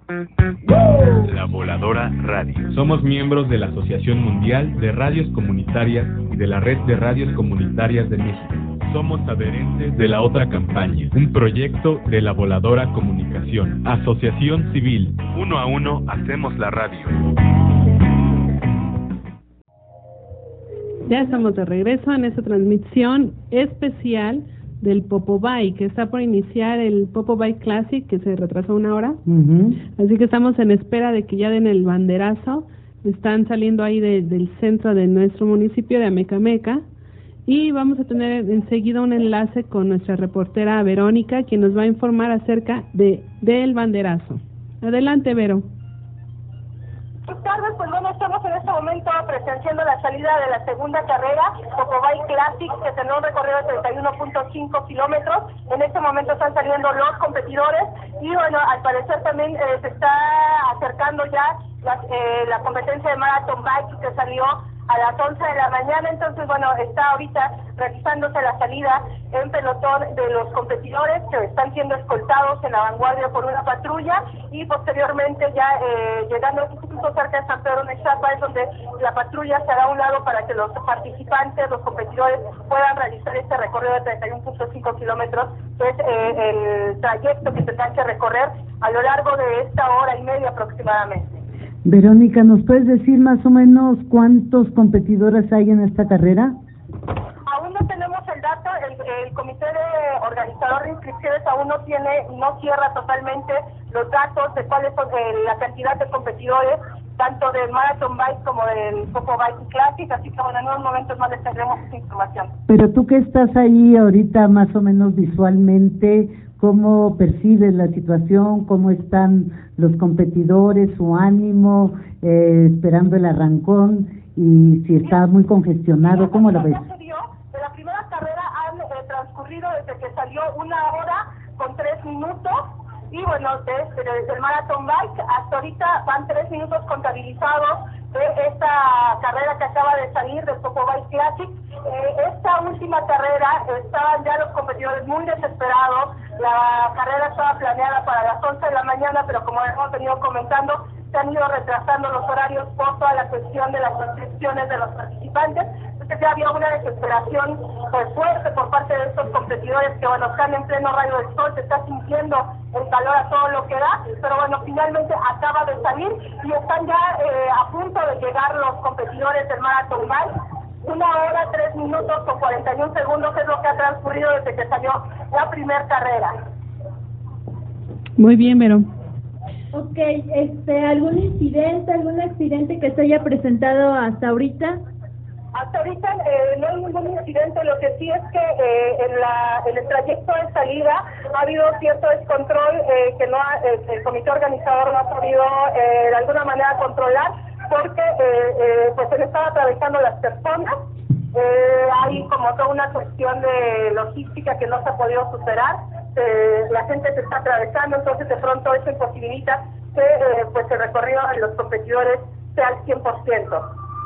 La Voladora Radio. Somos miembros de la Asociación Mundial de Radios Comunitarias y de la Red de Radios Comunitarias de México. Somos adherentes de la otra campaña, un proyecto de La Voladora Comunicación, asociación civil. Uno a uno hacemos la radio. Ya estamos de regreso en esta transmisión especial del Popobay, que está por iniciar el Popobay Classic, que se retrasó 1 hora. Así que estamos en espera de que ya den el banderazo. Están saliendo ahí del centro de nuestro municipio de Amecameca. Y vamos a tener enseguida un enlace con nuestra reportera Verónica, quien nos va a informar acerca del banderazo. Adelante, Vero. Buenas tardes, pues bueno, estamos en este momento presenciando la salida de la segunda carrera, Popobay Classic, que tendrá un recorrido de 31.5 kilómetros. En este momento están saliendo los competidores y bueno, al parecer también se está acercando ya la competencia de Marathon Bike, que salió a las 11 de la mañana. Entonces bueno, está ahorita realizándose la salida en pelotón de los competidores, que están siendo escoltados en la vanguardia por una patrulla, y posteriormente ya llegando justo cerca de San Pedro Nexapa es donde la patrulla se hará a un lado para que los participantes, los competidores, puedan realizar este recorrido de 31.5 kilómetros, que es el trayecto que tendrán que recorrer a lo largo de esta hora y media aproximadamente. Verónica, ¿nos puedes decir más o menos cuántos competidores hay en esta carrera? Aún no tenemos el dato, el comité organizador de inscripciones aún no cierra totalmente los datos de cuáles son la cantidad de competidores, tanto del Marathon Bike como del Popobay Classic, así que bueno, en unos momentos más les tendremos esa información. Pero tú que estás ahí ahorita más o menos visualmente, ¿cómo percibes la situación? ¿Cómo están los competidores, su ánimo, esperando el arrancón? Y si está muy congestionado, ¿cómo lo ves? De la primera carrera han transcurrido desde que salió 1 hora con 3 minutos, y bueno, desde el Marathon Bike hasta ahorita van 3 minutos contabilizados de esta carrera que acaba de salir del Popobay Classic. Esta última carrera estaban ya los competidores muy desesperados. La carrera estaba planeada para las 11 de la mañana, pero como hemos venido comentando, se han ido retrasando los horarios por toda la cuestión de las inscripciones de los participantes. Entonces ya había una desesperación fuerte por parte de estos competidores que bueno, están en pleno rayo del sol, se está sintiendo el calor a todo lo que da, pero bueno, finalmente acaba de salir y están ya a punto de llegar los competidores del Marathon Bike. 1 hora, 3 minutos con 41 segundos es lo que ha transcurrido desde que salió la primera carrera. Muy bien, Vero. Ok, ¿algún incidente, algún accidente que se haya presentado hasta ahorita? Hasta ahorita no hay ningún incidente, lo que sí es que en el trayecto de salida ha habido cierto descontrol que el comité organizador no ha podido de alguna manera controlar, porque pues se le están atravesando las personas. Hay como toda una cuestión de logística que no se ha podido superar. La gente se está atravesando, entonces de pronto eso imposibilita que pues el recorrido de los competidores sea al 100%.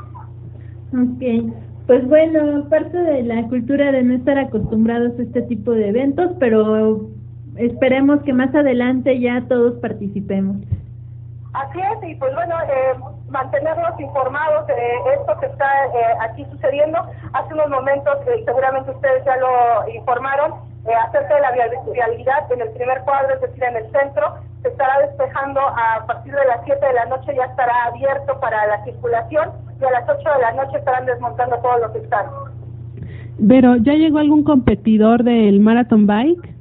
Ok, pues bueno, parte de la cultura de no estar acostumbrados a este tipo de eventos, pero esperemos que más adelante ya todos participemos. Así es, y pues bueno, mantenernos informados de esto que está aquí sucediendo. Hace unos momentos, seguramente ustedes ya lo informaron, acerca de la vialidad en el primer cuadro, es decir, en el centro, se estará despejando a partir de las 7 de la noche, ya estará abierto para la circulación, y a las 8 de la noche estarán desmontando todos los que están. Pero, ¿ya llegó algún competidor del Marathon Bike?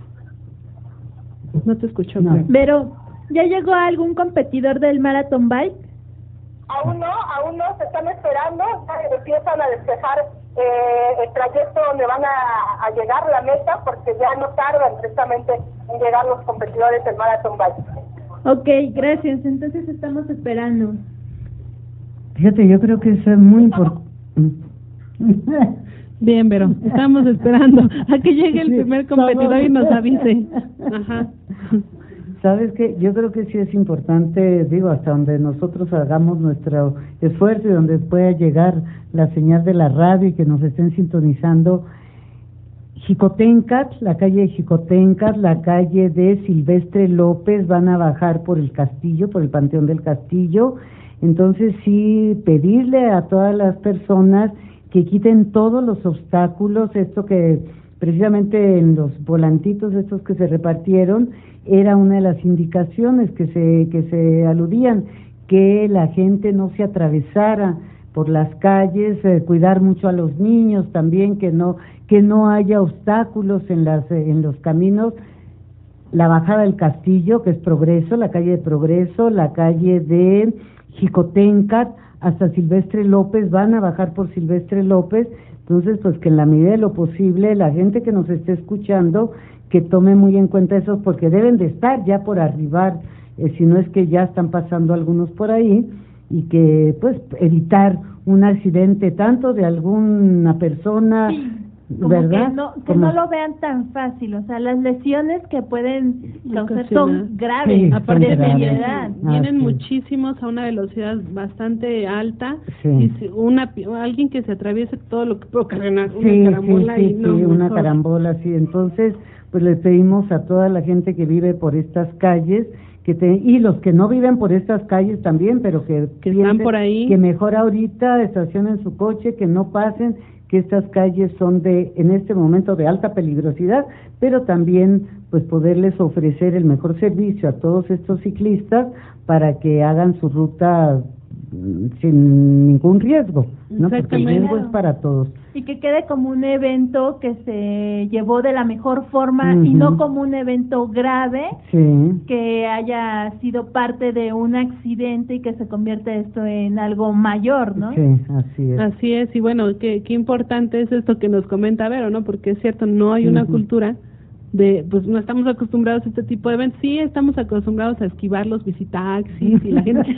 No te escucho. No. Pero, ¿ya llegó algún competidor del Marathon Bike? Aún no, se están esperando, empiezan a despejar el trayecto donde van a llegar la meta, porque ya no tardan precisamente en llegar los competidores del Marathon Bike. Ok, gracias, entonces estamos esperando. Fíjate, yo creo que eso es muy importante. Bien, Vero, estamos esperando a que llegue el primer competidor y nos avise. Ajá. ¿Sabes qué? Yo creo que sí es importante, digo, hasta donde nosotros hagamos nuestro esfuerzo y donde pueda llegar la señal de la radio y que nos estén sintonizando, Jicotencat, la calle de Jicotencat, la calle de Silvestre López, van a bajar por el Castillo, por el Panteón del Castillo. Entonces sí, pedirle a todas las personas que quiten todos los obstáculos, esto que precisamente en los volantitos estos que se repartieron, era una de las indicaciones que se aludían, que la gente no se atravesara por las calles, cuidar mucho a los niños también, que no haya obstáculos en los caminos. La bajada del Castillo, que es Progreso, la calle de Progreso, la calle de Jicotencat, hasta Silvestre López, van a bajar por Silvestre López. Entonces, pues que en la medida de lo posible, la gente que nos esté escuchando, que tome muy en cuenta eso, porque deben de estar ya por arribar, si no es que ya están pasando algunos por ahí, y que pues evitar un accidente tanto de alguna persona, sí, como ¿verdad? Que no lo vean tan fácil, o sea, las lesiones que pueden causar son graves, Sí, aparte de son graves. seriedad. Vienen sí. muchísimos a una velocidad bastante alta, Sí. y si alguien que se atraviese todo lo que puede ocasionar una Sí, carambola sí, y no, sí, una mejor. carambola, sí. Entonces, pues les pedimos a toda la gente que vive por estas calles, y los que no viven por estas calles también, pero que Que están piensen por ahí. que mejor ahorita estacionen su coche, que no pasen, que estas calles son en este momento de alta peligrosidad, pero también pues poderles ofrecer el mejor servicio a todos estos ciclistas para que hagan su ruta sin ningún riesgo, ¿no? Porque el Exactamente. riesgo es para todos. Y que quede como un evento que se llevó de la mejor forma y Ujú. no como un evento grave, Sí. que haya sido parte de un accidente y que se convierta esto en algo mayor, ¿no? Sí, así es. Así es, y bueno, qué importante es esto que nos comenta Vero, ¿no? Porque es cierto, no hay una Ujú. cultura pues no estamos acostumbrados a este tipo de eventos. Sí, estamos acostumbrados a esquivar los visitaxis y la gente,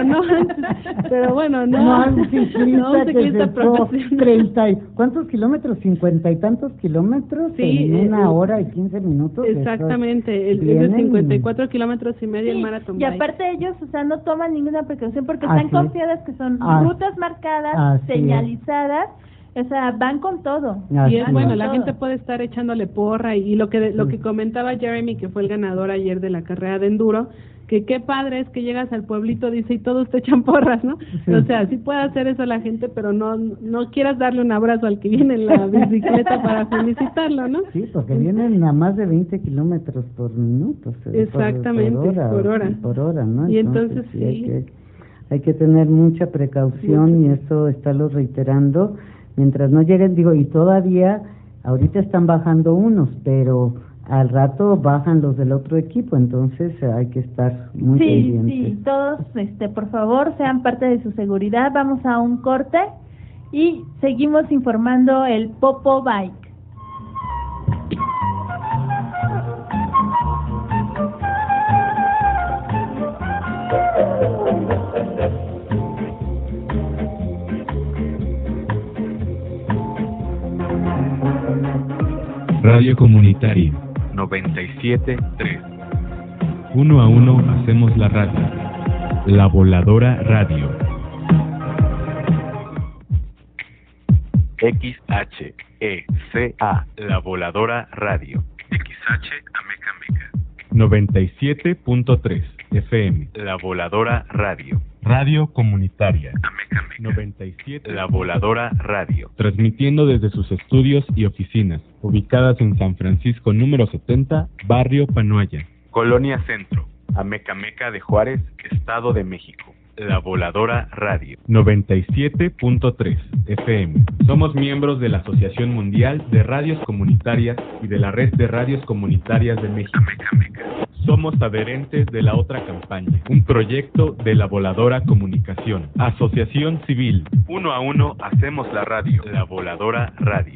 pero bueno, no un ciclista, no un que ciclista se echó profesional. ¿cuántos kilómetros? 50 y tantos kilómetros Sí, en una hora y 15 minutos. Exactamente, es de vienen 54 kilómetros y medio Sí, el maratón. y aparte ellos, o sea, no toman ninguna precaución porque Así están es. confiadas que son Así- rutas marcadas, así es. señalizadas, o sea, van con todo. Así Y es es. bueno, la Todo. gente puede estar echándole porra y lo que comentaba Jeremy, que fue el ganador ayer de la carrera de enduro, que qué padre es que llegas al pueblito, dice, y todos te echan porras, ¿no? Sí. O sea, sí puede hacer eso la gente, pero no quieras darle un abrazo al que viene en la bicicleta para felicitarlo, ¿no? Sí, porque vienen a más de 20 kilómetros por minuto. Exactamente, por hora. Por hora, ¿no? Y entonces sí. sí. Hay que tener mucha precaución y eso estarlo reiterando. Mientras no lleguen, digo, y todavía, ahorita están bajando unos, pero al rato bajan los del otro equipo, entonces hay que estar muy pendientes. Sí, todos, por favor, sean parte de su seguridad. Vamos a un corte y seguimos informando el Popo Bike. Radio Comunitaria 97.3. Uno a uno hacemos la radio. La Voladora Radio. XHECA, La Voladora Radio. XH Ameca Meca. 97.3 FM, La Voladora Radio. Radio Comunitaria. Ameca Meca. 97, La Voladora Radio. Transmitiendo desde sus estudios y oficinas, ubicadas en San Francisco número 70, Barrio Panoaya. Colonia Centro, Ameca Meca de Juárez, Estado de México. La Voladora Radio 97.3 FM. Somos miembros de la Asociación Mundial de Radios Comunitarias y de la Red de Radios Comunitarias de México. Somos adherentes de la otra campaña, un proyecto de la Voladora Comunicación. Asociación Civil. Uno a uno hacemos la radio. La Voladora Radio.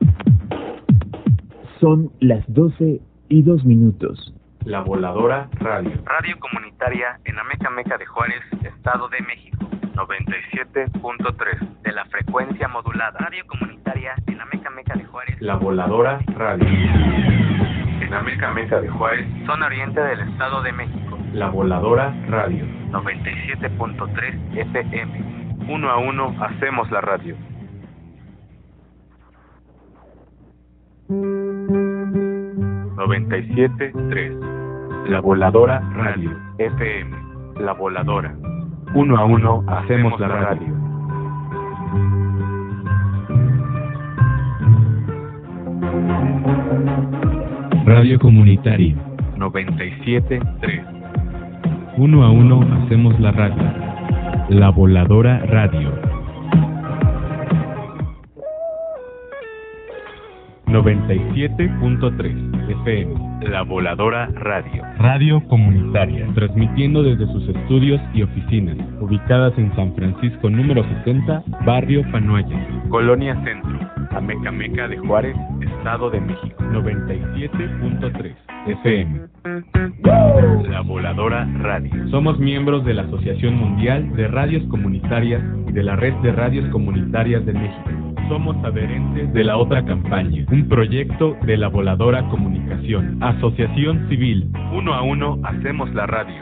Son las 12:02. La Voladora Radio. Radio comunitaria en Ameca Meca de Juárez, Estado de México. 97.3 de la frecuencia modulada. Radio comunitaria en Ameca Meca de Juárez. La Voladora Radio. En Ameca Meca de Juárez, zona oriente del Estado de México. La Voladora Radio. 97.3 FM. Uno a uno hacemos la radio. 97.3. La Voladora Radio FM. La Voladora. 1 a 1 hacemos la radio. Radio Comunitaria 97.3. 1 a 1 hacemos la radio. La Voladora Radio. 97.3 FM. La Voladora Radio. Radio comunitaria, transmitiendo desde sus estudios y oficinas, ubicadas en San Francisco número 70, Barrio Panoaya, Colonia Centro, Amecameca de Juárez, Estado de México. 97.3 FM. La Voladora Radio. Somos miembros de la Asociación Mundial de Radios Comunitarias y de la Red de Radios Comunitarias de México. Somos adherentes de la otra campaña, un proyecto de la Voladora Comunicación, Asociación Civil. 1 a 1 hacemos la radio.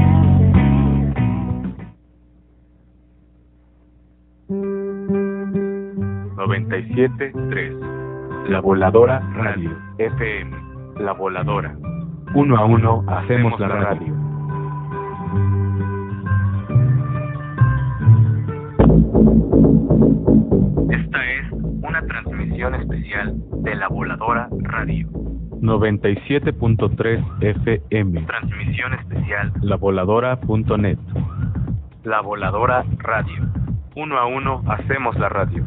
...97.3... La Voladora Radio FM. La Voladora. 1 a 1 hacemos la radio. Esta es una transmisión especial de La Voladora Radio. 97.3 FM. Transmisión especial lavoladora.net. La Voladora Radio. 1 a 1 hacemos la radio.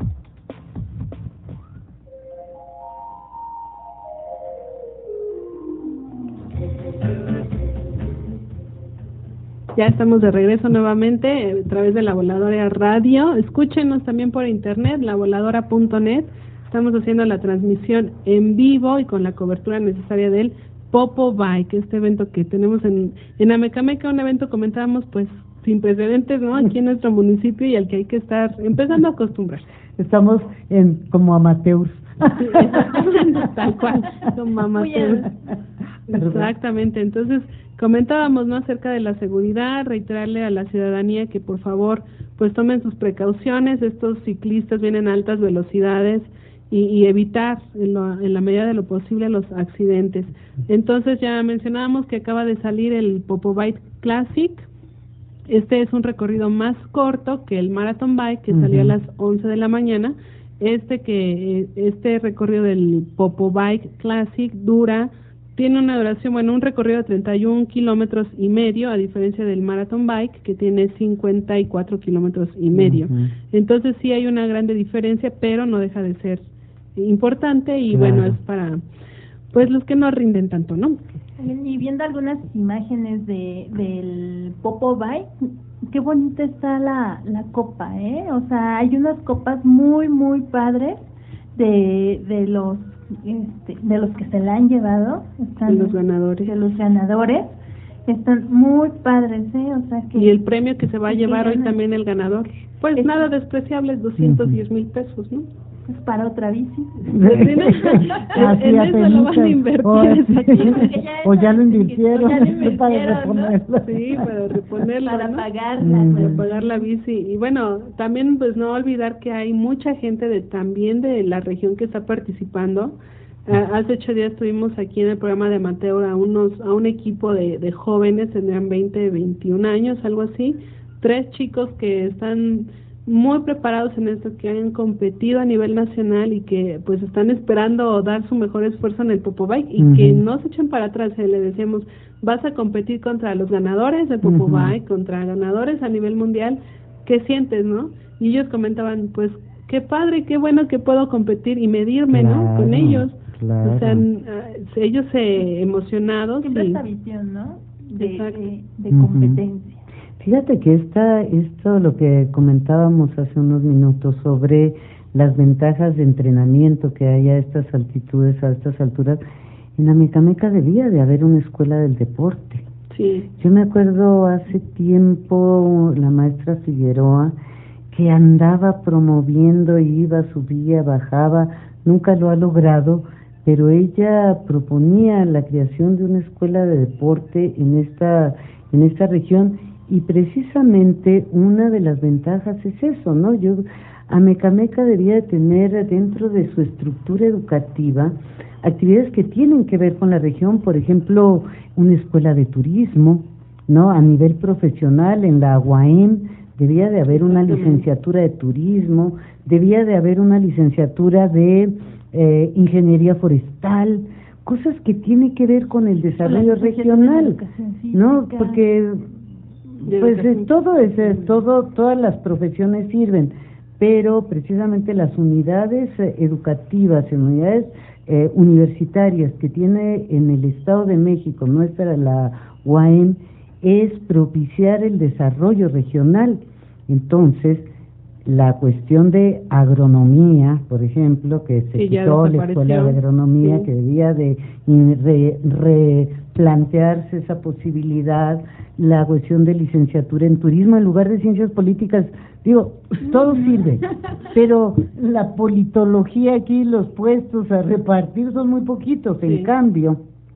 Ya estamos de regreso nuevamente a través de La Voladora Radio. Escúchenos también por internet, lavoladora.net. Estamos haciendo la transmisión en vivo y con la cobertura necesaria del Popo Bike, este evento que tenemos en Amecameca, un evento, comentábamos, pues sin precedentes, ¿no? Aquí en nuestro municipio y al que hay que estar empezando a acostumbrar. Estamos como amateurs. Sí, tal cual, como amateurs. Exactamente, entonces comentábamos, ¿no?, acerca de la seguridad, reiterarle a la ciudadanía que por favor pues tomen sus precauciones. Estos ciclistas vienen a altas velocidades y evitar en la medida de lo posible los accidentes. Entonces ya mencionábamos que acaba de salir el Popo Bike Classic. Este es un recorrido más corto que el Marathon Bike, que salió a las 11 de la mañana. Este recorrido del Popo Bike Classic tiene una duración, un recorrido de 31 kilómetros y medio, a diferencia del Marathon Bike, que tiene 54 kilómetros y medio. Entonces sí hay una grande diferencia, pero no deja de ser importante y claro, es para pues los que no rinden tanto, ¿no? Y viendo algunas imágenes del Popo Bike, qué bonita está la copa, O sea, hay unas copas muy, muy padres de los que se la han llevado, de los ganadores, están muy padres, O sea que y el premio que se va a llevar hoy también el ganador, pues nada despreciable, es 210,000 pesos, ¿no? Es para otra bici. En eso lo van a invertir. O ya lo invirtieron para reponerlo. Sí, para reponerlo, para ¿no? pagarla. Para pagar la bici. Y también pues no olvidar que hay mucha gente también de la región que está participando. Hace 8 días estuvimos aquí en el programa de Amateur a un equipo de jóvenes, tendrían 20, 21 años, algo así. 3 chicos que están muy preparados en esto, que han competido a nivel nacional y que pues están esperando dar su mejor esfuerzo en el Popo Bike y que no se echen para atrás. Le decíamos, vas a competir contra los ganadores del Popo Bike, contra ganadores a nivel mundial, ¿qué sientes, no? Y ellos comentaban, pues qué padre, qué bueno que puedo competir y medirme, ¿no?, con ellos. Claro. O sea, ellos emocionados. Siempre esta visión, ¿no?, de competencia. Fíjate que esto lo que comentábamos hace unos minutos sobre las ventajas de entrenamiento que hay a estas altitudes, a estas alturas. En Amecameca debía de haber una escuela del deporte. Sí. Yo me acuerdo hace tiempo la maestra Figueroa que andaba promoviendo, iba, subía, bajaba, nunca lo ha logrado, pero ella proponía la creación de una escuela de deporte en esta región. y precisamente una de las ventajas es eso, ¿no? Amecameca debía de tener dentro de su estructura educativa actividades que tienen que ver con la región, por ejemplo, una escuela de turismo, ¿no? A nivel profesional, en la UAM debía de haber una licenciatura de turismo, debía de haber una licenciatura de ingeniería forestal, cosas que tienen que ver con el desarrollo regional, ¿no? Porque pues todas las profesiones sirven, pero precisamente las unidades educativas, en unidades universitarias que tiene en el Estado de México, nuestra la UAM, es propiciar el desarrollo regional. Entonces, la cuestión de agronomía, por ejemplo, que se quitó la escuela de agronomía, que debía de replantearse esa posibilidad, la cuestión de licenciatura en turismo en lugar de ciencias políticas, digo, todo sirve, pero la politología aquí, los puestos a repartir son muy poquitos, en cambio,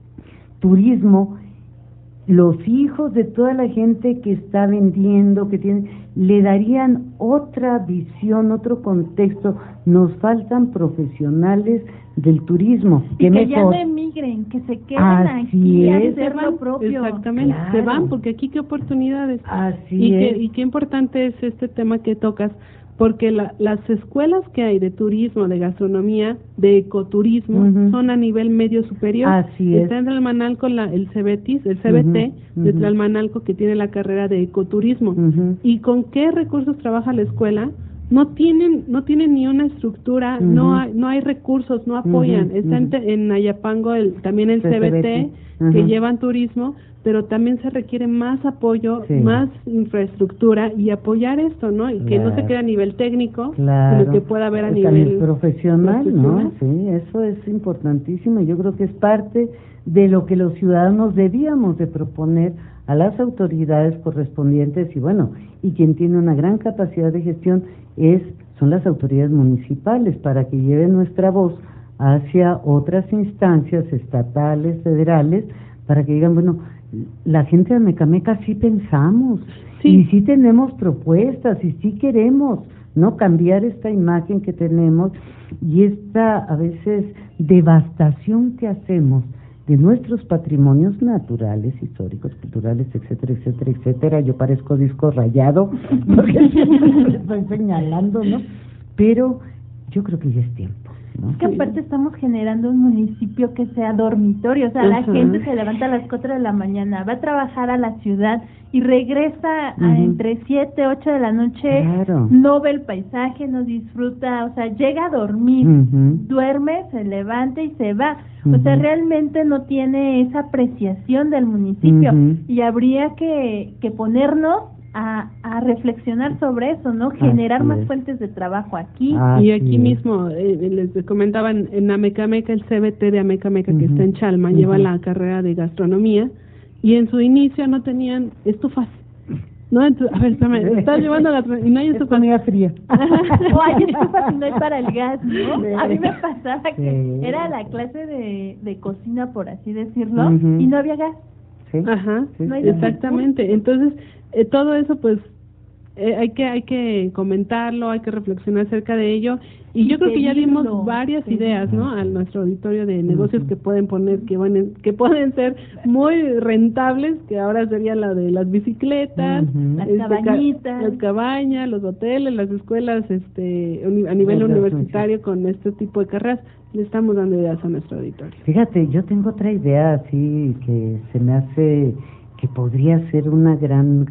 turismo, los hijos de toda la gente que está vendiendo, que tiene, le darían otra visión, otro contexto. Nos faltan profesionales del turismo. Y que ya no emigren, que se queden aquí a hacer lo propio. Exactamente, se van, porque aquí qué oportunidades. Y qué importante es este tema que tocas, porque las escuelas que hay de turismo, de gastronomía, de ecoturismo, son a nivel medio superior. Está en Tlalmanalco el CBT de Tlalmanalco, que tiene la carrera de ecoturismo. ¿Y con qué recursos trabaja la escuela? No tienen ni una estructura, no hay recursos, no apoyan. Está en Ayapango también el CBT, que llevan turismo, pero también se requiere más apoyo, más infraestructura y apoyar esto, ¿no? Y que no se quede a nivel técnico, sino que pueda haber a nivel profesional, ¿no? Sí, eso es importantísimo. Yo creo que es parte de lo que los ciudadanos debíamos de proponer a las autoridades correspondientes, y bueno, y quien tiene una gran capacidad de gestión son las autoridades municipales, para que lleven nuestra voz hacia otras instancias estatales, federales, para que digan, bueno, la gente de Amecameca sí pensamos, y sí tenemos propuestas, y sí queremos no cambiar esta imagen que tenemos, y esta a veces devastación que hacemos de nuestros patrimonios naturales, históricos, culturales, etcétera, etcétera, etcétera. Yo parezco disco rayado porque siempre estoy señalando, ¿no? Pero yo creo que ya es tiempo, ¿no? Es que aparte estamos generando un municipio que sea dormitorio, o sea, la gente se levanta a las 4 de la mañana, va a trabajar a la ciudad y regresa entre 7, 8 de la noche, no ve el paisaje, no disfruta, o sea, llega a dormir, duerme, se levanta y se va. O sea, realmente no tiene esa apreciación del municipio, y habría que ponernos a reflexionar sobre eso, ¿no? Generar más fuentes de trabajo aquí. Y aquí mismo, les comentaban, en Amecameca, el CBT de Amecameca, que está en Chalma, lleva la carrera de gastronomía, y en su inicio no tenían estufas. No, a ver, espérame, estás llevando gastronomía y no hay estufas. Comida fría. O hay estufas y no hay para el gas, ¿no? A mí me pasaba que era la clase de cocina, por así decirlo, y no había gas. No hay exactamente. Entonces, todo eso, pues, hay que comentarlo, hay que reflexionar acerca de ello, y yo creo que ya dimos varias ideas, ¿no? A nuestro auditorio de negocios que pueden poner, que pueden ser muy rentables, que ahora sería la de las bicicletas, las cabañas, los hoteles, las escuelas, a nivel universitario, con este tipo de carreras. Le estamos dando ideas a nuestro auditorio. Fíjate, yo tengo otra idea así que se me hace que podría ser una gran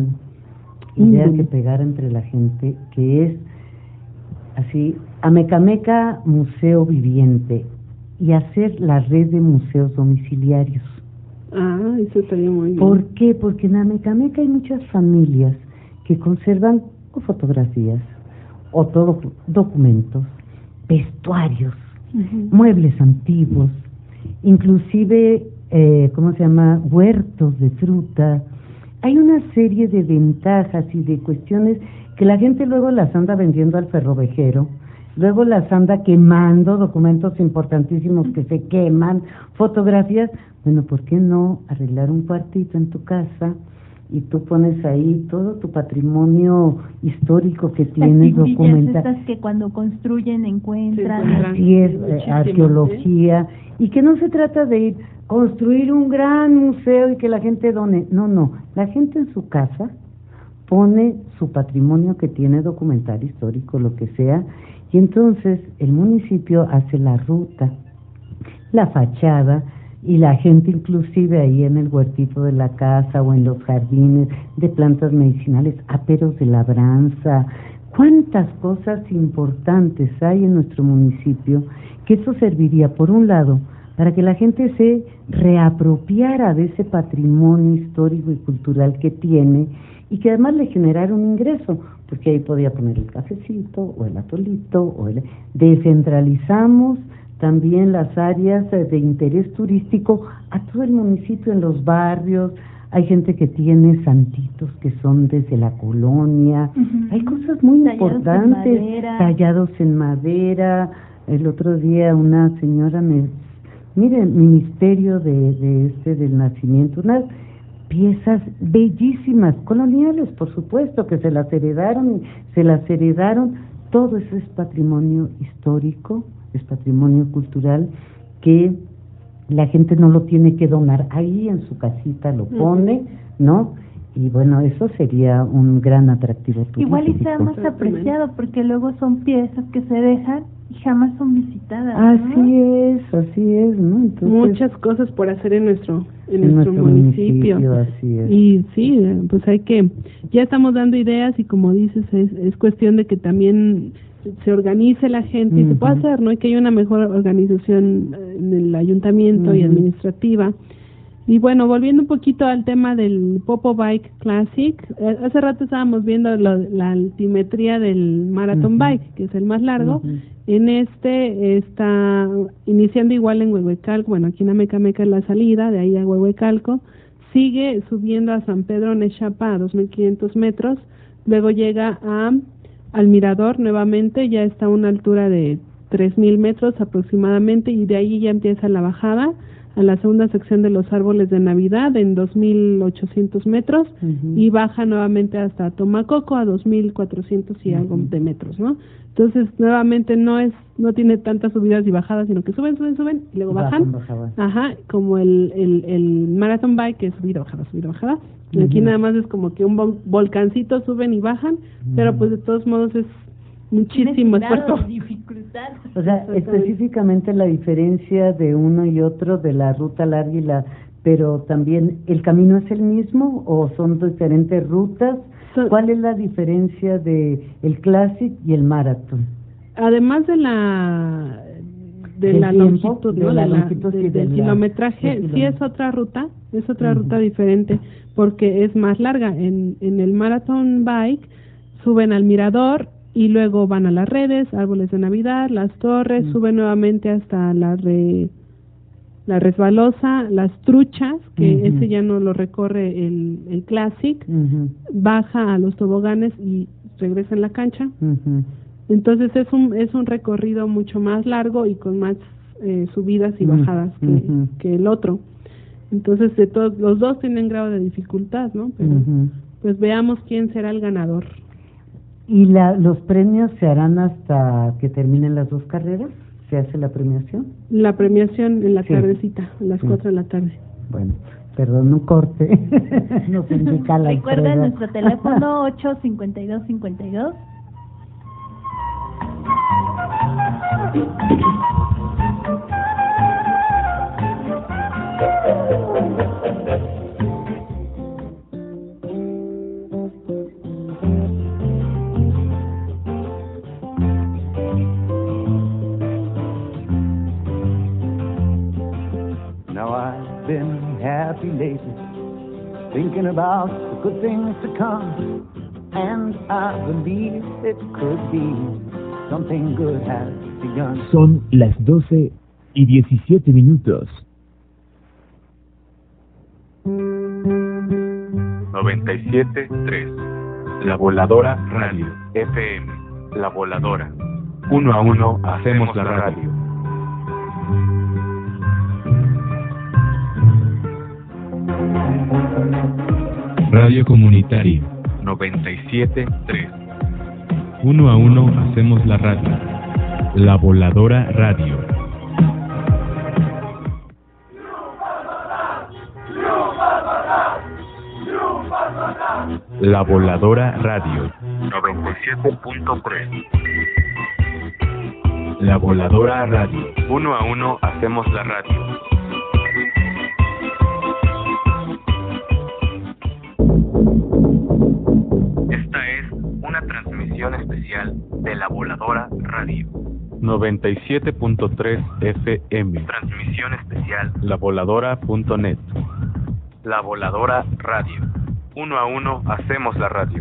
idea que pegara entre la gente, que es así, Amecameca Museo Viviente, y hacer la red de museos domiciliarios. Eso estaría muy bien. ¿Por qué? Porque en Amecameca hay muchas familias que conservan o fotografías, o todo, documentos, vestuarios, muebles antiguos, inclusive huertos de fruta. Hay una serie de ventajas y de cuestiones que la gente luego las anda vendiendo al ferrovejero, luego las anda quemando, documentos importantísimos que se queman, fotografías. Bueno, ¿por qué no arreglar un cuartito en tu casa y tú pones ahí todo tu patrimonio histórico que tienes documentado. Estas que cuando construyen encuentran. Así es, arqueología, y que no se trata de construir un gran museo y que la gente done, no, la gente en su casa pone su patrimonio que tiene documental histórico, lo que sea, y entonces el municipio hace la ruta, la fachada, y la gente inclusive ahí en el huertito de la casa o en los jardines de plantas medicinales, aperos de labranza, cuántas cosas importantes hay en nuestro municipio, que eso serviría por un lado para que la gente se reapropiara de ese patrimonio histórico y cultural que tiene y que además le generara un ingreso, porque ahí podía poner el cafecito o el atolito, descentralizamos también las áreas de interés turístico a todo el municipio, en los barrios. Hay gente que tiene santitos que son desde la colonia, hay cosas muy importantes, tallados en madera. El otro día una señora ministerio del nacimiento, unas piezas bellísimas, coloniales por supuesto, que se las heredaron, todo eso es patrimonio histórico, es patrimonio cultural que la gente no lo tiene que donar, ahí en su casita lo pone, ¿no? Y bueno, eso sería un gran atractivo turístico. Igual y sea más apreciado, porque luego son piezas que se dejan y jamás son visitadas, ¿no? Así es, ¿no? Entonces, muchas cosas por hacer en nuestro municipio. Así es. Y sí, pues ya estamos dando ideas y como dices, es cuestión de que también se organice la gente y se pueda hacer, ¿no? Y que haya una mejor organización en el ayuntamiento y administrativa. Y bueno, volviendo un poquito al tema del Popo Bike Classic, hace rato estábamos viendo la altimetría del Marathon Bike, que es el más largo. En está iniciando igual en Huehuecalco, bueno, aquí en Amecameca es la salida, de ahí a Huehuecalco, sigue subiendo a San Pedro Nexapa a 2.500 metros, luego llega al Mirador nuevamente, ya está a una altura de 3.000 metros aproximadamente, y de ahí ya empieza la bajada a la segunda sección de los árboles de Navidad en 2.800 metros y baja nuevamente hasta Tomacoco a 2.400 y algo de metros, ¿no? Entonces, nuevamente no tiene tantas subidas y bajadas, sino que suben y luego bajan. Ajá, como el Marathon Bike, que es subida, bajada. Y aquí nada más es como que un volcancito, suben y bajan, pero pues de todos modos es muchísimo esfuerzo. Dificultad. O sea, específicamente la diferencia de uno y otro, de la ruta larga pero también ¿el camino es el mismo o son diferentes rutas? ¿Cuál es la diferencia de el Classic y el Marathon? Además de la longitud, ¿no? Del kilometraje, sí es otra ruta diferente, porque es más larga. En el Marathon Bike suben al mirador y luego van a las redes, árboles de Navidad, las torres, suben nuevamente hasta la resbalosa, las truchas, que ese ya no lo recorre el Classic, baja a los toboganes y regresa en la cancha. Entonces es un recorrido mucho más largo y con más subidas y bajadas que el otro. Entonces los dos tienen grado de dificultad, ¿no? Pero pues veamos quién será el ganador. ¿Y los premios se harán hasta que terminen las dos carreras? ¿Se hace la premiación? La premiación en la tardecita, a las 4 de la tarde. Bueno, perdón, un corte. Nos indica la Recuerda nuestro teléfono 85252. Now I've been happy lately, thinking about the good things to come, and I believe it could be something good has begun. Son las 12:17. 97.3 La Voladora Radio FM. La Voladora. 1 a 1 hacemos la radio. Radio Comunitaria 97.3. Uno a uno hacemos la radio. La Voladora Radio. La Voladora Radio 97.3. La Voladora Radio. Uno a uno hacemos la radio. Esta es una transmisión especial de La Voladora Radio 97.3 FM. Transmisión especial lavoladora.net. La Voladora Radio. Uno a uno hacemos la radio.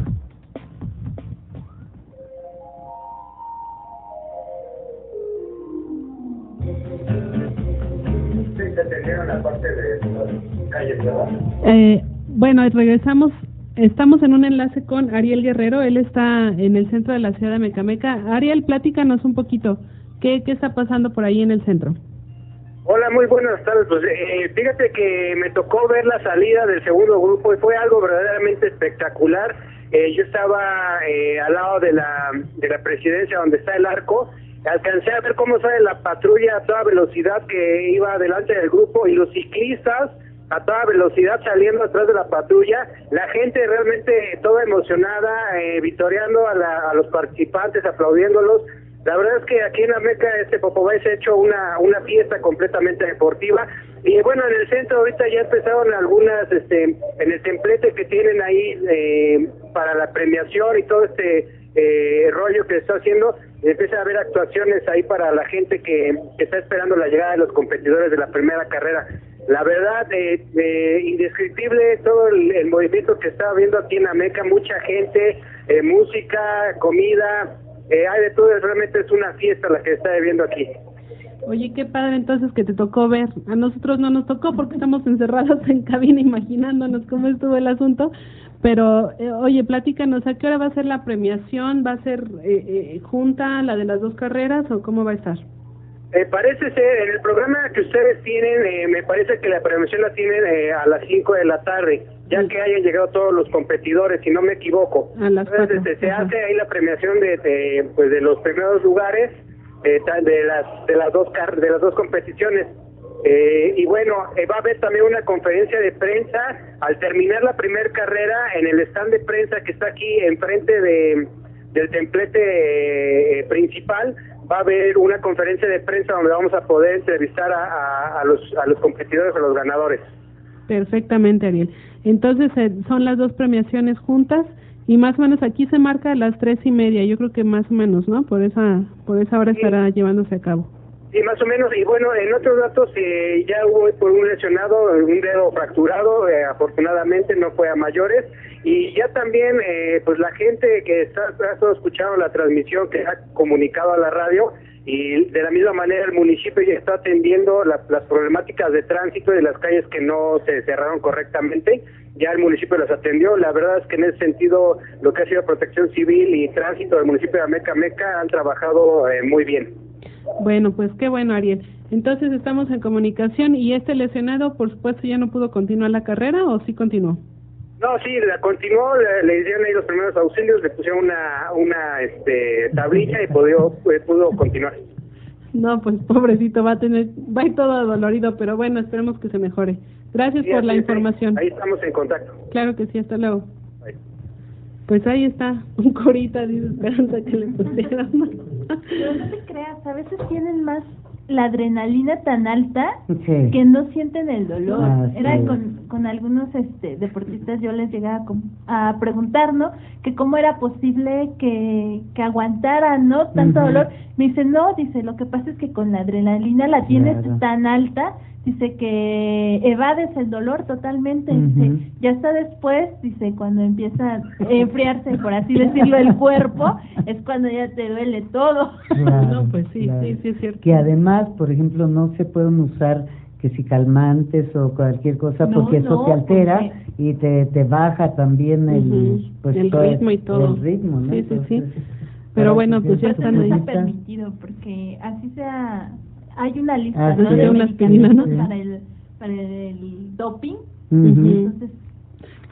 Bueno, regresamos. Estamos en un enlace con Ariel Guerrero. Él está en el centro de la ciudad de Mecameca. Ariel, platícanos un poquito. ¿Qué está pasando por ahí en el centro? Hola, muy buenas tardes. Pues, fíjate que me tocó ver la salida del segundo grupo y fue algo verdaderamente espectacular. Yo estaba al lado de la presidencia donde está el arco. Alcancé a ver cómo sale la patrulla a toda velocidad que iba delante del grupo y los ciclistas a toda velocidad saliendo atrás de la patrulla, la gente realmente toda emocionada, vitoreando a los participantes, aplaudiéndolos. La verdad es que aquí en Ameca Popobay se ha hecho una fiesta completamente deportiva. Y bueno, en el centro ahorita ya empezaron algunas, en el templete que tienen ahí para la premiación y todo rollo que está haciendo, empieza a haber actuaciones ahí para la gente que está esperando la llegada de los competidores de la primera carrera. La verdad, indescriptible todo el movimiento que está habiendo aquí en Ameca, mucha gente, música, comida, hay de todo, realmente es una fiesta la que está viviendo aquí. Oye, qué padre entonces que te tocó ver. A nosotros no nos tocó porque estamos encerrados en cabina imaginándonos cómo estuvo el asunto. Pero, oye, platícanos, ¿a qué hora va a ser la premiación? ¿Va a ser junta la de las dos carreras o cómo va a estar? Parece ser, en el programa que ustedes tienen, me parece que la premiación la tienen a las 5 de la tarde, ya que hayan llegado todos los competidores, si no me equivoco. A las 4. Entonces, se hace ahí la premiación de los primeros lugares de las dos competiciones. Y bueno, va a haber también una conferencia de prensa al terminar la primera carrera en el stand de prensa que está aquí enfrente del templete principal. Va a haber una conferencia de prensa donde vamos a poder entrevistar a los competidores, a los ganadores. Perfectamente, Ariel. Entonces son las dos premiaciones juntas y más o menos aquí se marca a las 3:30. Yo creo que más o menos, ¿no? Por esa hora estará llevándose a cabo. Sí, más o menos. Y bueno, en otros datos ya hubo por un lesionado, un dedo fracturado, afortunadamente no fue a mayores. Y ya también, pues la gente que está escuchando la transmisión que ha comunicado a la radio, y de la misma manera el municipio ya está atendiendo las problemáticas de tránsito de las calles que no se cerraron correctamente. Ya el municipio las atendió. La verdad es que en ese sentido lo que ha sido protección civil y tránsito del municipio de Meca han trabajado muy bien. Bueno, pues qué bueno, Ariel. Entonces estamos en comunicación y este lesionado, por supuesto, ya no pudo continuar la carrera o sí continuó. No, sí, la continuó, le dieron ahí los primeros auxilios, le pusieron una tablilla y pudo continuar. No, pues pobrecito, va a ir todo dolorido, pero bueno, esperemos que se mejore. Gracias por la información. Ahí estamos en contacto. Claro que sí, hasta luego. Bye. Pues ahí está, un corita, dice Esperanza, que le pusieron. Pero no te creas, a veces tienen más la adrenalina tan alta sí, que no sienten el dolor. Era sí, con algunos deportistas, yo les llegaba a preguntar, ¿no? Que cómo era posible que aguantaran, ¿no? Tanto dolor. Me dice, no, dice, lo que pasa es que con la adrenalina la tienes tan alta, dice, que evades el dolor totalmente. Dice, ya hasta después, dice, cuando empieza a enfriarse, por así decirlo, el cuerpo, es cuando ya te duele todo. Claro, No, pues sí, claro. sí es cierto. Que además, por ejemplo, no se pueden usar que si calmantes o cualquier cosa, No, porque eso no, te altera porque y te baja también el ritmo y todo. El ritmo, ¿no? Sí. Entonces, Pero ahora bueno, sí pues ya tienes tu están ahí. No está cosita. permitido, porque así sea, hay una lista, Sí, ¿no? De una aspirina, medicamentos ¿no? para el doping. Ujú. Entonces,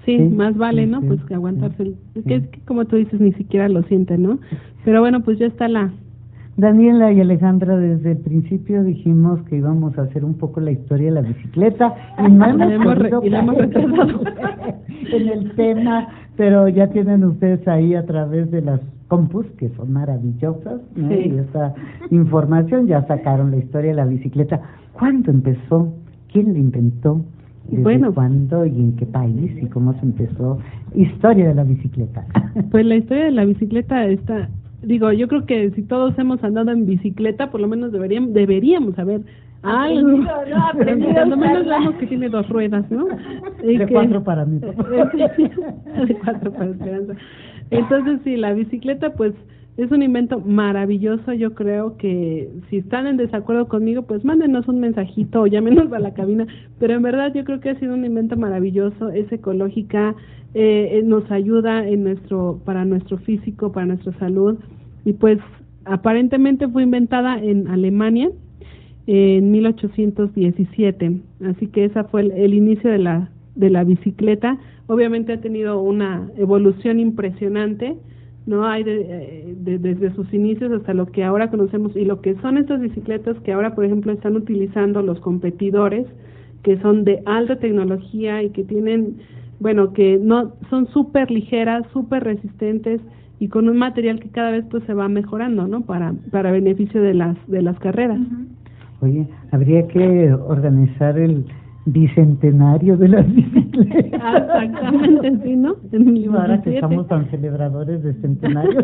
Sí, más vale, ¿no? Pues que aguantarse. Es que como tú dices, ni siquiera lo sienten, ¿no? Pero bueno, pues ya está Daniela y Alejandra, desde el principio dijimos que íbamos a hacer un poco la historia de la bicicleta y no hemos retrasado en el tema, pero ya tienen ustedes ahí a través de las compus, que son maravillosas, ¿no? Sí. Y esa información ya sacaron la historia de la bicicleta. ¿Cuándo empezó? ¿Quién la inventó? ¿Desde cuándo y en qué país y cómo se empezó? Historia de la bicicleta. Pues la historia de la bicicleta está... Digo, yo creo que si todos hemos andado en bicicleta, por lo menos deberíamos saber algo. Cuando menos vemos que tiene 2 ruedas, ¿no? De 4 para mí. De 4 para Esperanza. Entonces, sí, la bicicleta, pues, es un invento maravilloso. Yo creo que si están en desacuerdo conmigo, pues mándenos un mensajito o llámenos a la cabina. Pero en verdad yo creo que ha sido un invento maravilloso, es ecológica, nos ayuda para nuestro físico, para nuestra salud. Y pues aparentemente fue inventada en Alemania en 1817. Así que esa fue el inicio de la bicicleta. Obviamente ha tenido una evolución impresionante, ¿no? Hay desde sus inicios hasta lo que ahora conocemos y lo que son estas bicicletas que ahora, por ejemplo, están utilizando los competidores, que son de alta tecnología y que tienen, que no son súper ligeras, súper resistentes y con un material que cada vez pues se va mejorando, ¿no? Para beneficio de las carreras. Oye, habría que organizar el bicentenario de las bicicletas. Exactamente, sí, ¿no? Y ahora que estamos tan celebradores de centenarios.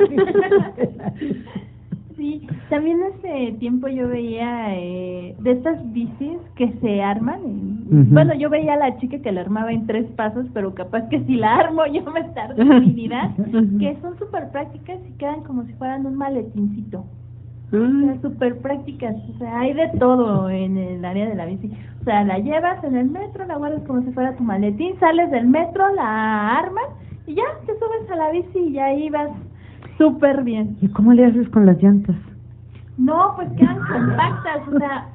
Sí, también hace tiempo yo veía de estas bicis que se arman. Bueno, yo veía a la chica que la armaba en 3 pasos, pero capaz que si la armo yo me tardo infinidad, que son súper prácticas y quedan como si fueran un maletincito. O sea, súper prácticas, o sea, hay de todo en el área de la bici. O sea, la llevas en el metro, la guardas como si fuera tu maletín, sales del metro, la armas y ya te subes a la bici y ya ahí vas súper bien. ¿Y cómo le haces con las llantas? No, pues quedan compactas, o sea,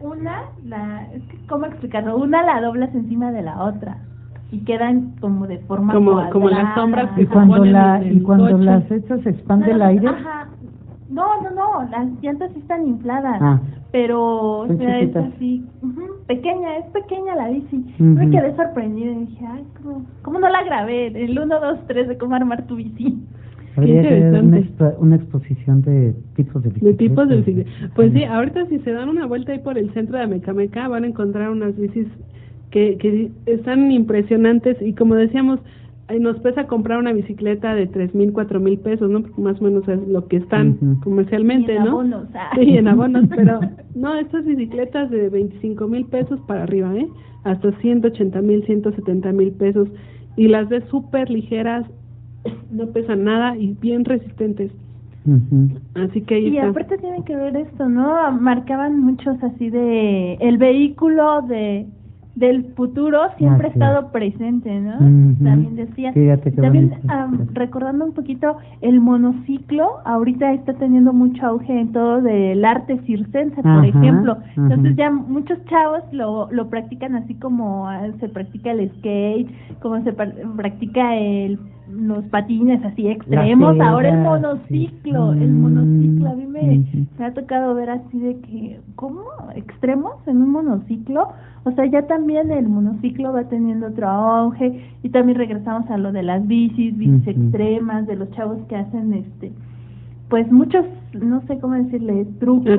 ¿cómo explicarlo? Una la doblas encima de la otra y quedan como de forma como las sombras que y cuando las echas se expande el aire. Ajá. No, las llantas sí están infladas, pero o sea, es así, es pequeña la bici. Me quedé sorprendida y dije, ay, ¿cómo no la grabé? El 1, 2, 3 de cómo armar tu bici. Habría que hacer una exposición de tipos de bicicletas. Pues sí, ahorita si se dan una vuelta ahí por el centro de Amecameca van a encontrar unas bicis que están impresionantes y como decíamos, nos pesa comprar una bicicleta de 3,000, 4,000 pesos, ¿no? Porque más o menos es lo que están comercialmente, y en ¿no? Abonos, Sí, en abonos, pero no, estas bicicletas de 25,000 pesos para arriba, hasta 180,000, 170,000 pesos y las ves súper ligeras, no pesan nada y bien resistentes. Así que ahí está. Aparte tienen que ver esto, ¿no? Marcaban muchos así de el vehículo del futuro siempre ha estado presente, ¿no? También decía. También recordando un poquito el monociclo, ahorita está teniendo mucho auge en todo del arte circense, por ejemplo. Entonces ya muchos chavos lo practican así como se practica el skate, como se practica los patines así extremos, ahora el monociclo, a mí me ha tocado ver así de que, ¿cómo? ¿Extremos en un monociclo? O sea, ya también el monociclo va teniendo otro auge y también regresamos a lo de las bicis extremas, de los chavos que hacen pues muchos, no sé cómo decirle, trucos,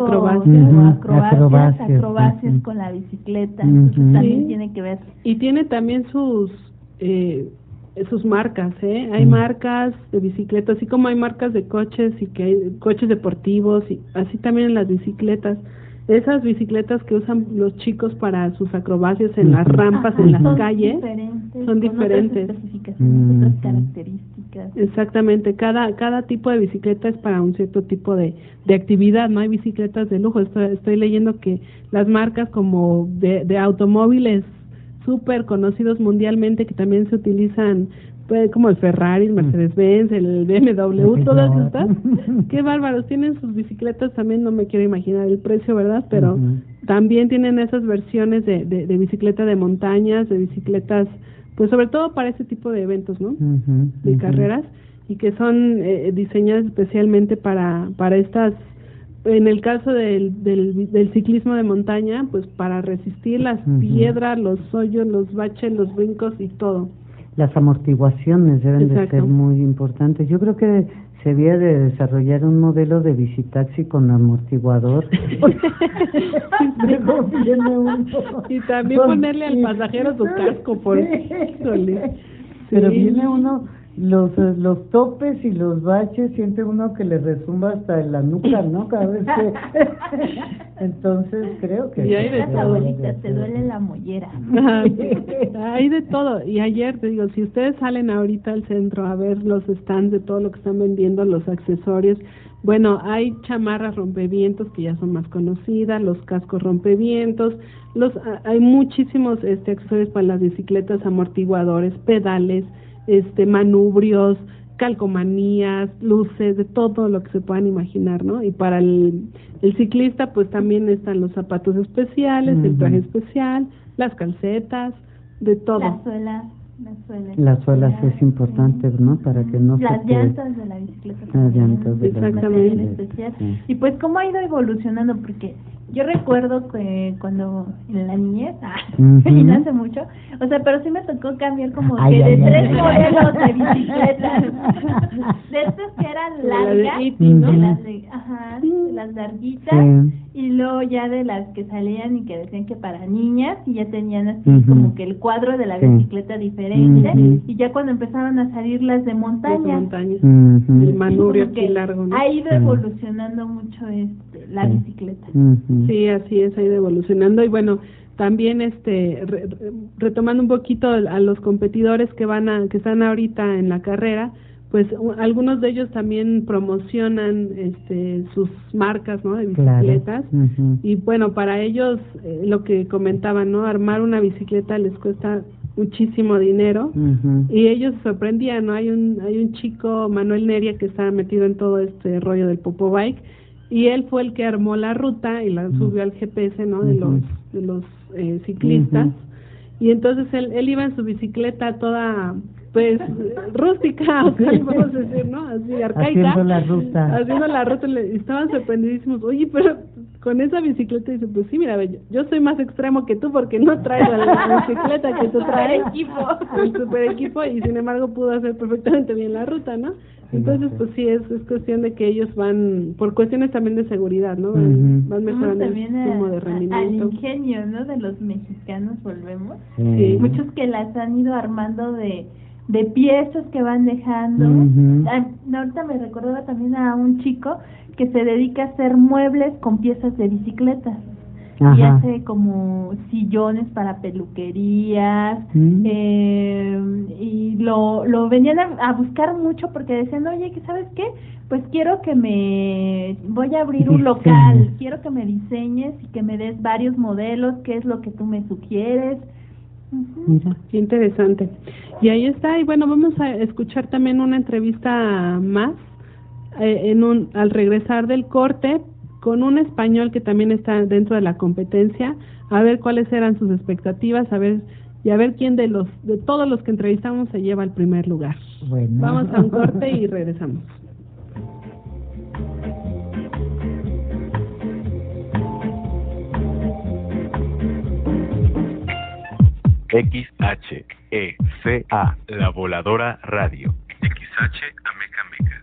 acrobacias con la bicicleta, entonces también tiene que ver. Y tiene también sus marcas, hay marcas de bicicletas, así como hay marcas de coches y que hay coches deportivos y así también en las bicicletas. Esas bicicletas que usan los chicos para sus acrobacias en las rampas, en las calles, son diferentes. Otras especificaciones, otras características. Exactamente, cada tipo de bicicleta es para un cierto tipo de actividad, no hay bicicletas de lujo. Estoy leyendo que las marcas como de automóviles súper conocidos mundialmente que también se utilizan, pues, como el Ferrari, el Mercedes-Benz, el BMW, todas estas, qué bárbaros, tienen sus bicicletas también, no me quiero imaginar el precio, ¿verdad? Pero también tienen esas versiones de bicicleta de montañas, de bicicletas pues sobre todo para ese tipo de eventos, ¿no? De carreras, y que son diseñadas especialmente para estas, en el caso del ciclismo de montaña, pues para resistir las piedras, los hoyos, los baches, los brincos y todo. Las amortiguaciones deben de ser muy importantes. Yo creo que se debía de desarrollar un modelo de bicitaxi con amortiguador. Y también ponerle al pasajero su casco, Pero viene uno, los topes y los baches, siente uno que le resumba hasta en la nuca, ¿no? Cada vez que... Entonces creo que... Y hay de todo. Te duele la mollera. Hay de todo. Y ayer, te digo, si ustedes salen ahorita al centro a ver los stands de todo lo que están vendiendo, los accesorios, bueno, hay chamarras rompevientos que ya son más conocidas, los cascos rompevientos, hay muchísimos accesorios para las bicicletas, amortiguadores, pedales, manubrios, calcomanías, luces, de todo lo que se puedan imaginar, ¿no? Y para el ciclista, pues también están los zapatos especiales, el traje especial, las calcetas, de todo. Las suelas es importante, ¿no? Para que no las se llantas de la bicicleta. Las llantas de exactamente. Especial. Y pues cómo ha ido evolucionando, porque yo recuerdo que cuando en la niñez, y no hace mucho, o sea, pero sí me tocó cambiar como que de 3 modelos de bicicletas, de estas que eran largas, ¿no? de las larguitas, y luego ya de las que salían y que decían que para niñas, y ya tenían así como que el cuadro de la bicicleta diferente, y ya cuando empezaron a salir las de montaña, el manubrio aquí largo, ¿no? Ha ido evolucionando mucho la bicicleta. Sí, así es, ha ido evolucionando. Y bueno, también retomando un poquito a los competidores que están ahorita en la carrera, pues algunos de ellos también promocionan sus marcas, ¿no? De bicicletas. Y bueno, para ellos lo que comentaban, ¿no? Armar una bicicleta les cuesta muchísimo dinero, y ellos se sorprendían, ¿no? Hay un chico, Manuel Neria, que está metido en todo este rollo del Popo Bike, y él fue el que armó la ruta y la subió al GPS, ¿no? De los ciclistas, y entonces él iba en su bicicleta toda, pues, rústica, o sea, vamos a decir, ¿no? Así, arcaica. Haciendo la ruta, estaban sorprendidísimos. Oye, pero con esa bicicleta, dice, pues sí, mira, yo soy más extremo que tú porque no traigo la bicicleta que tú traes, el super equipo, y sin embargo pudo hacer perfectamente bien la ruta, ¿no? Entonces, pues sí, es cuestión de que ellos van, por cuestiones también de seguridad, ¿no? Van mejorando el sistema de rendimiento. Al ingenio, ¿no? De los mexicanos, volvemos. Sí. Muchos que las han ido armando de piezas que van dejando. Ahorita me recordaba también a un chico que se dedica a hacer muebles con piezas de bicicletas. Y hace como sillones para peluquerías, y lo venían a buscar mucho porque decían, oye, ¿sabes qué? Pues quiero voy a abrir un local, quiero que me diseñes y que me des varios modelos, ¿qué es lo que tú me sugieres? Mira, qué interesante. Y ahí está, y bueno, vamos a escuchar también una entrevista más al regresar del corte, con un español que también está dentro de la competencia, a ver cuáles eran sus expectativas, a ver quién de todos los que entrevistamos se lleva el primer lugar. Bueno. Vamos a un corte y regresamos. XHECA, La Voladora Radio. XH Ameca Meca.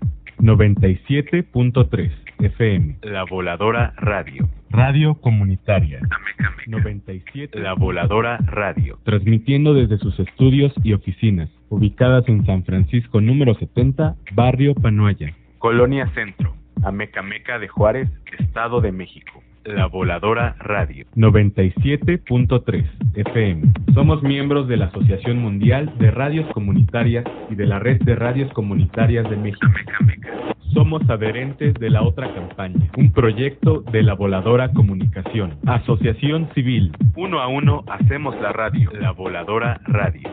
97.3 FM, La Voladora Radio. Radio Comunitaria. Ameca Meca. 97. La Voladora Radio. Transmitiendo desde sus estudios y oficinas, ubicadas en San Francisco número 70, Barrio Panoaya. Colonia Centro, Ameca Meca de Juárez, Estado de México. La Voladora Radio. 97.3 FM. Somos miembros de la Asociación Mundial de Radios Comunitarias y de la Red de Radios Comunitarias de México. Somos adherentes de La Otra Campaña, un proyecto de La Voladora Comunicación. Asociación Civil. 1 a 1 hacemos la radio. La Voladora Radio.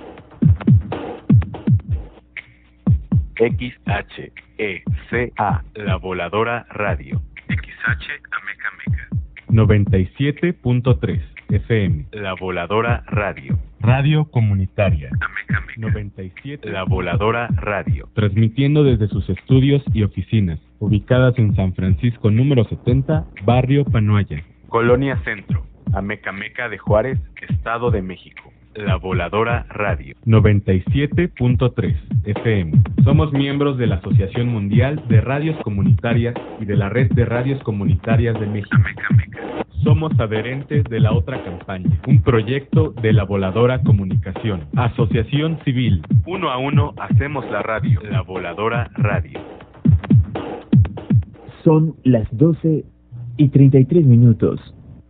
XHECA, La Voladora Radio. XH Ameca Meca. 97.3 FM, La Voladora Radio. Radio Comunitaria 97, La Voladora Radio, transmitiendo desde sus estudios y oficinas, ubicadas en San Francisco número 70, Barrio Panoaya, Colonia Centro, Amecameca de Juárez, Estado de México. La Voladora Radio 97.3 FM. Somos miembros de la Asociación Mundial de Radios Comunitarias y de la Red de Radios Comunitarias de México. Somos adherentes de La Otra Campaña, un proyecto de La Voladora Comunicación. Asociación Civil. 1 a 1 hacemos la radio. La Voladora Radio. Son las 12:33.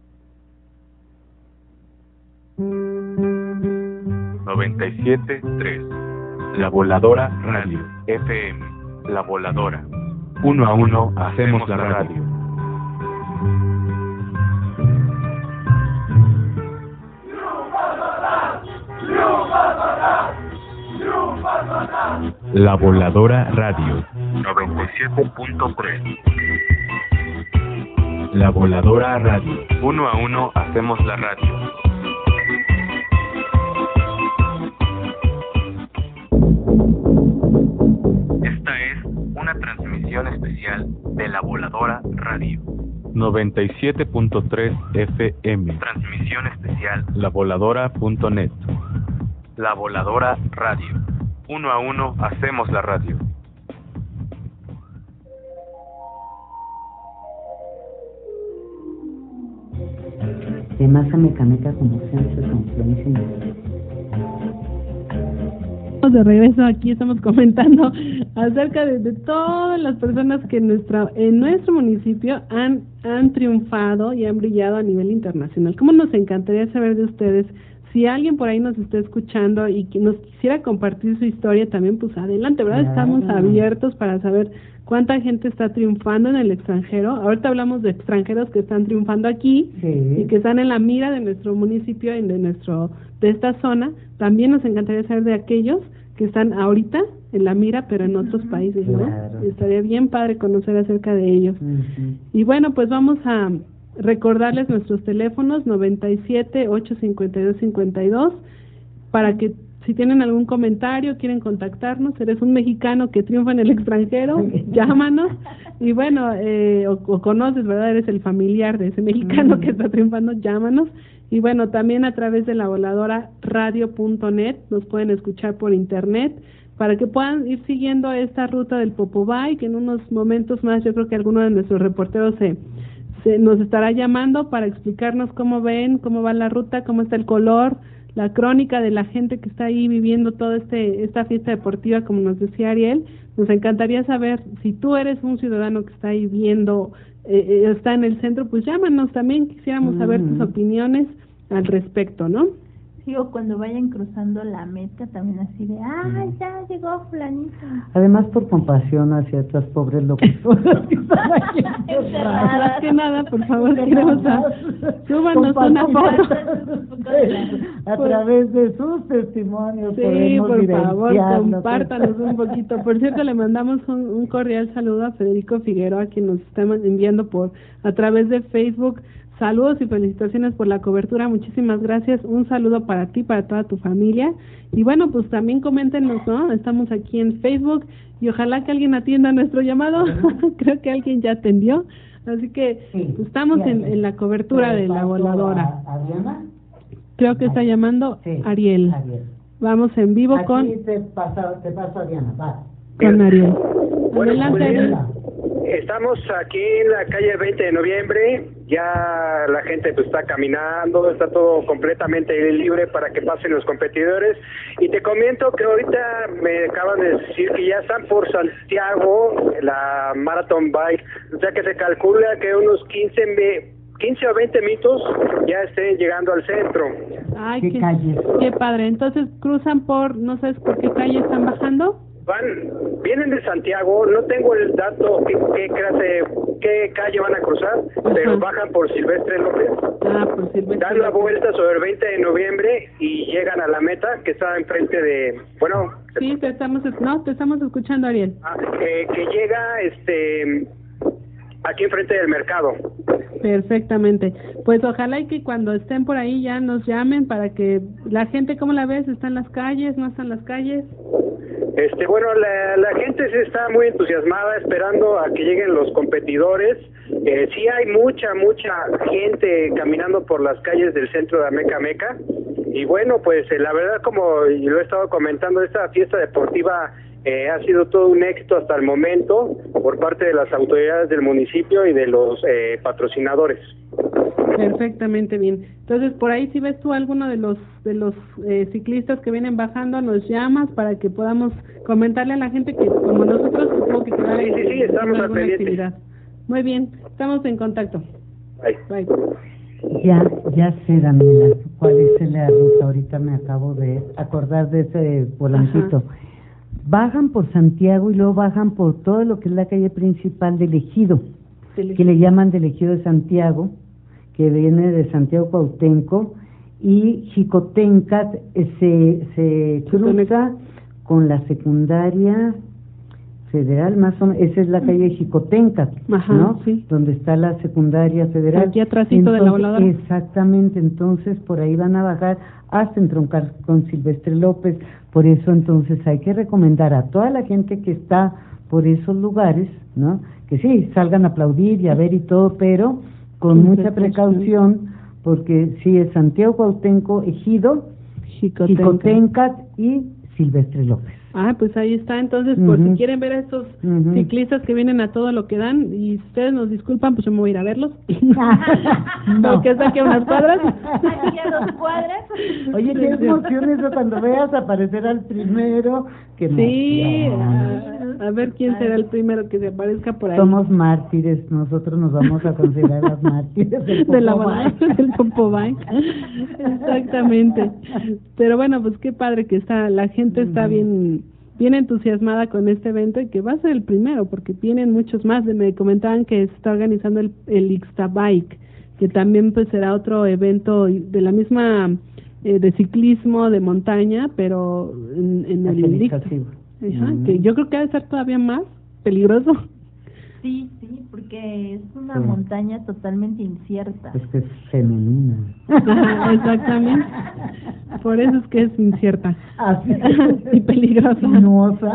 97.3 La Voladora Radio FM. La Voladora. 1 a 1 hacemos la radio. La Voladora Radio 97.3 La Voladora Radio. 1 a 1 hacemos la radio. Esta es una transmisión especial de La Voladora Radio 97.3 FM. Transmisión especial lavoladora.net. La Voladora Radio. 1 a 1 hacemos la radio. Además, Amecameca como siempre con Florencia. De regreso aquí estamos comentando acerca de todas las personas que en nuestro municipio han triunfado y han brillado a nivel internacional. ¿Cómo nos encantaría saber de ustedes? Si alguien por ahí nos está escuchando y que nos quisiera compartir su historia también, pues adelante, ¿verdad? Claro. Estamos abiertos para saber cuánta gente está triunfando en el extranjero. Ahorita hablamos de extranjeros que están triunfando aquí, sí, y que están en la mira de nuestro municipio y de esta zona. También nos encantaría saber de aquellos que están ahorita en la mira, pero en otros países, ¿no? Claro. Estaría bien padre conocer acerca de ellos. Y bueno, pues vamos a recordarles nuestros teléfonos 97-852-52 para que si tienen algún comentario, quieren contactarnos, eres un mexicano que triunfa en el extranjero, llámanos, y bueno, o conoces, ¿verdad? Eres el familiar de ese mexicano que está triunfando, llámanos, y bueno, también a través de la voladora radio.net nos pueden escuchar por internet, para que puedan ir siguiendo esta ruta del Popobay, que en unos momentos más yo creo que alguno de nuestros reporteros nos estará llamando para explicarnos cómo ven, cómo va la ruta, cómo está el color, la crónica de la gente que está ahí viviendo toda esta fiesta deportiva, como nos decía Ariel. Nos encantaría saber si tú eres un ciudadano que está ahí viendo, está en el centro, pues llámanos también, quisiéramos saber tus opiniones al respecto, ¿no? Sí, o cuando vayan cruzando la meta también así de, ya llegó fulanito. Además por compasión hacia otras pobres locutoras que están aquí. Más que nada, por favor, queremos súbanos una foto. A través de sus testimonios. Sí, por favor, compártanos un poquito. Por cierto, le mandamos un cordial saludo a Federico Figueroa, quien nos está enviando a través de Facebook. Saludos y felicitaciones por la cobertura, muchísimas gracias, un saludo para ti, para toda tu familia, y bueno, pues también coméntenos, ¿no? Estamos aquí en Facebook, y ojalá que alguien atienda nuestro llamado, creo que alguien ya atendió, así que pues, estamos en la cobertura de la voladora. ¿Adriana? Creo que está llamando Ariel. Vamos en vivo aquí con... te paso a Diana, va. Con Ariel. Bueno, Adelante, Ariel. Estamos aquí en la calle 20 de noviembre, ya la gente pues está caminando, está todo completamente libre para que pasen los competidores, y te comento que ahorita me acaban de decir que ya están por Santiago la Marathon Bike, o sea que se calcula que unos 15 o 20 minutos ya estén llegando al centro. Ay, qué padre, entonces cruzan no sabes por qué calle están bajando. Vienen de Santiago, no tengo el dato qué calle van a cruzar, pero bajan por Silvestre López. Por Silvestre. Dan la vuelta sobre el 20 de noviembre y llegan a la meta que está enfrente de, bueno. Sí, te estamos escuchando, Ariel. Que llega, aquí enfrente del mercado. Perfectamente. Pues ojalá y que cuando estén por ahí ya nos llamen para que la gente, ¿cómo la ves? ¿Está en las calles? ¿No está en las calles? Bueno, la gente se está muy entusiasmada esperando a que lleguen los competidores. Sí hay mucha gente caminando por las calles del centro de Amecameca. Y bueno, pues la verdad, como lo he estado comentando, esta fiesta deportiva ha sido todo un éxito hasta el momento por parte de las autoridades del municipio y de los patrocinadores. Perfectamente bien. Entonces, por ahí si ves tú alguno de los ciclistas que vienen bajando, nos llamas para que podamos comentarle a la gente que como nosotros supongo que queda sí, estamos al pendiente. Muy bien, estamos en contacto. Bye. Ya sé, Daniela, cuál es la ruta. Ahorita me acabo de acordar de ese volantito. Ajá. Bajan por Santiago y luego bajan por todo lo que es la calle principal del Ejido, que le llaman del Ejido de Santiago, que viene de Santiago Cuauhtémoc, y Xicoténcat se cruza con la secundaria federal, más o menos, esa es la calle Xicoténcat, ¿no? Sí. Donde está la secundaria federal. Aquí atrásito de la voladora. Exactamente, entonces por ahí van a bajar hasta entroncar con Silvestre López. Por eso entonces hay que recomendar a toda la gente que está por esos lugares, ¿no? Que sí, salgan a aplaudir y a ver y todo, pero con mucha precaución, porque sí es Santiago Cuauhtémoc, Ejido, Xicoténcat y Silvestre López. Pues ahí está, entonces, por si quieren ver a estos ciclistas que vienen a todo lo que dan, y ustedes nos disculpan, pues yo me voy a ir a verlos. No. Porque es aquí a unas cuadras. Aquí a 2 cuadras. Oye, qué emoción eso cuando veas aparecer al primero. Sí, a ver quién será el primero que se aparezca por ahí. Somos mártires, nosotros nos vamos a considerar las mártires del Popo Bike. Exactamente. Pero bueno, pues qué padre que la gente está bien entusiasmada con este evento y que va a ser el primero porque tienen muchos más. Me comentaban que se está organizando el Ixtabike, que también pues será otro evento de la misma de ciclismo de montaña, pero en el Ixta. Que yo creo que ha de ser todavía más peligroso. Sí, porque es una montaña totalmente incierta. Es que es femenina. Exactamente. Por eso es que es incierta. Y peligrosa. Sinuosa.